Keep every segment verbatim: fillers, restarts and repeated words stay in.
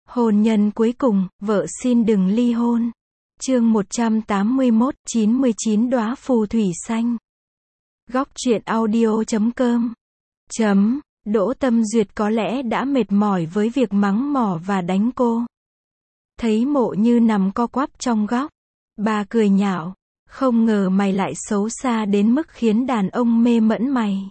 Hôn nhân cuối cùng, vợ xin đừng ly hôn. Chương một trăm tám mươi mốt, chín mươi chín đóa phù thủy xanh. Góc truyện audio chấm com. Chấm, Đỗ Tâm Duyệt có lẽ đã mệt mỏi với việc mắng mỏ và đánh cô. Thấy Mộ Như nằm co quắp trong góc, bà cười nhạo, không ngờ mày lại xấu xa đến mức khiến đàn ông mê mẫn mày.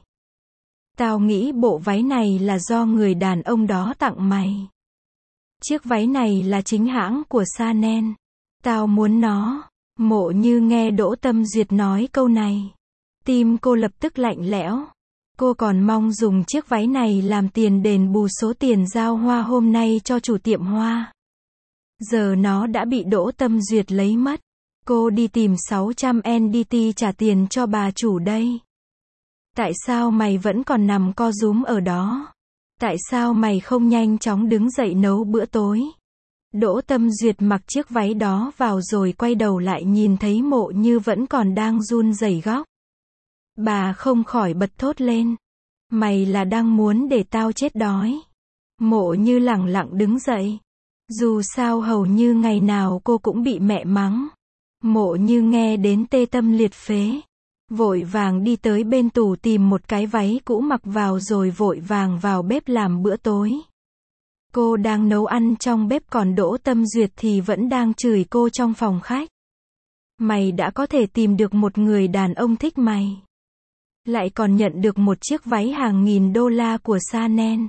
Tao nghĩ bộ váy này là do người đàn ông đó tặng mày. Chiếc váy này là chính hãng của Chanel. Tao muốn nó. Mộ Như nghe Đỗ Tâm Duyệt nói câu này, tim cô lập tức lạnh lẽo. Cô còn mong dùng chiếc váy này làm tiền đền bù số tiền giao hoa hôm nay cho chủ tiệm hoa. Giờ nó đã bị Đỗ Tâm Duyệt lấy mất. Cô đi tìm sáu trăm en đê tê trả tiền cho bà chủ đây. Tại sao mày vẫn còn nằm co rúm ở đó? Tại sao mày không nhanh chóng đứng dậy nấu bữa tối? Đỗ Tâm Duyệt mặc chiếc váy đó vào rồi quay đầu lại nhìn thấy Mộ Như vẫn còn đang run rẩy góc. Bà không khỏi bật thốt lên. Mày là đang muốn để tao chết đói. Mộ Như lẳng lặng đứng dậy. Dù sao hầu như ngày nào cô cũng bị mẹ mắng. Mộ Như nghe đến tê tâm liệt phế. Vội vàng đi tới bên tủ tìm một cái váy cũ mặc vào rồi vội vàng vào bếp làm bữa tối. Cô đang nấu ăn trong bếp còn Đỗ Tâm Duyệt thì vẫn đang chửi cô trong phòng khách. Mày đã có thể tìm được một người đàn ông thích mày. Lại còn nhận được một chiếc váy hàng nghìn đô la của Chanel.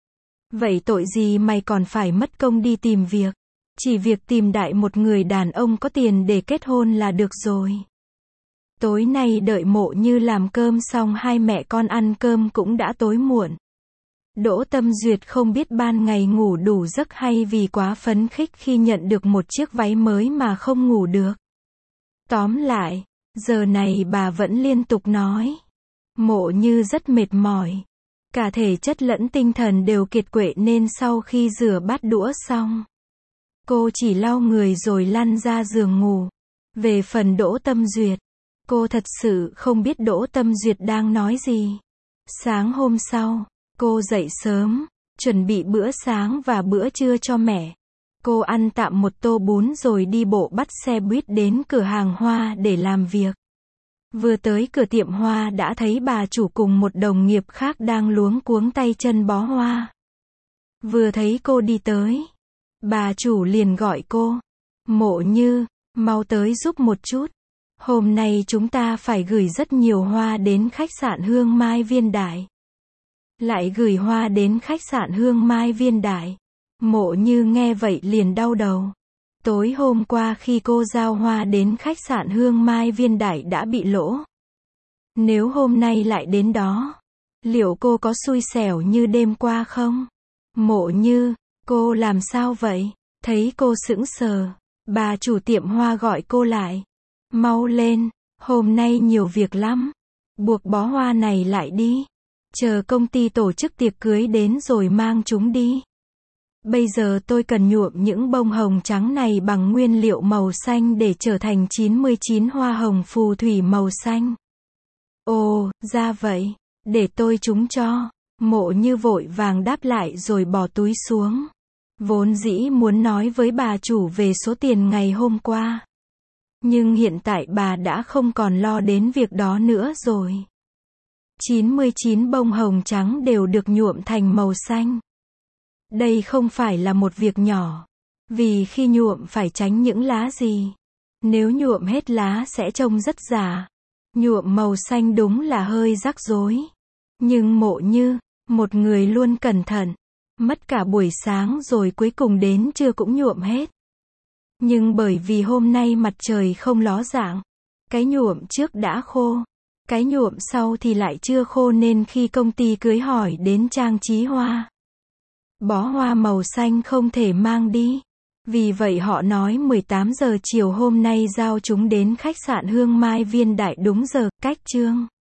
Vậy tội gì mày còn phải mất công đi tìm việc? Chỉ việc tìm đại một người đàn ông có tiền để kết hôn là được rồi. Tối nay đợi Mộ Như làm cơm xong hai mẹ con ăn cơm cũng đã tối muộn. Đỗ Tâm Duyệt không biết ban ngày ngủ đủ giấc hay vì quá phấn khích khi nhận được một chiếc váy mới mà không ngủ được. Tóm lại, giờ này bà vẫn liên tục nói. Mộ Như rất mệt mỏi. Cả thể chất lẫn tinh thần đều kiệt quệ nên sau khi rửa bát đũa xong, cô chỉ lau người rồi lăn ra giường ngủ. Về phần Đỗ Tâm Duyệt, cô thật sự không biết Đỗ Tâm Duyệt đang nói gì. Sáng hôm sau, cô dậy sớm, chuẩn bị bữa sáng và bữa trưa cho mẹ. Cô ăn tạm một tô bún rồi đi bộ bắt xe buýt đến cửa hàng hoa để làm việc. Vừa tới cửa tiệm hoa đã thấy bà chủ cùng một đồng nghiệp khác đang luống cuống tay chân bó hoa. Vừa thấy cô đi tới, bà chủ liền gọi cô. Mộ Như, mau tới giúp một chút. Hôm nay chúng ta phải gửi rất nhiều hoa đến khách sạn Hương Mai Viên Đại. Lại gửi hoa đến khách sạn Hương Mai Viên Đại. Mộ Như nghe vậy liền đau đầu. Tối hôm qua khi cô giao hoa đến khách sạn Hương Mai Viên Đại đã bị lỗ. Nếu hôm nay lại đến đó, liệu cô có xui xẻo như đêm qua không? Mộ Như, cô làm sao vậy? Thấy cô sững sờ, bà chủ tiệm hoa gọi cô lại. Mau lên, hôm nay nhiều việc lắm. Buộc bó hoa này lại đi. Chờ công ty tổ chức tiệc cưới đến rồi mang chúng đi. Bây giờ tôi cần nhuộm những bông hồng trắng này bằng nguyên liệu màu xanh để trở thành chín mươi chín hoa hồng phù thủy màu xanh. Ồ, ra vậy. Để tôi trúng cho. Mộ Như vội vàng đáp lại rồi bỏ túi xuống. Vốn dĩ muốn nói với bà chủ về số tiền ngày hôm qua. Nhưng hiện tại bà đã không còn lo đến việc đó nữa rồi. chín mươi chín bông hồng trắng đều được nhuộm thành màu xanh. Đây không phải là một việc nhỏ. Vì khi nhuộm phải tránh những lá gì. Nếu nhuộm hết lá sẽ trông rất giả. Nhuộm màu xanh đúng là hơi rắc rối. Nhưng Mộ Như, một người luôn cẩn thận, mất cả buổi sáng rồi cuối cùng đến trưa cũng nhuộm hết. Nhưng bởi vì hôm nay mặt trời không ló dạng, cái nhuộm trước đã khô, cái nhuộm sau thì lại chưa khô nên khi công ty cưới hỏi đến trang trí hoa, bó hoa màu xanh không thể mang đi. Vì vậy họ nói mười tám giờ chiều hôm nay giao chúng đến khách sạn Hương Mai Viên Đại đúng giờ, cách chương.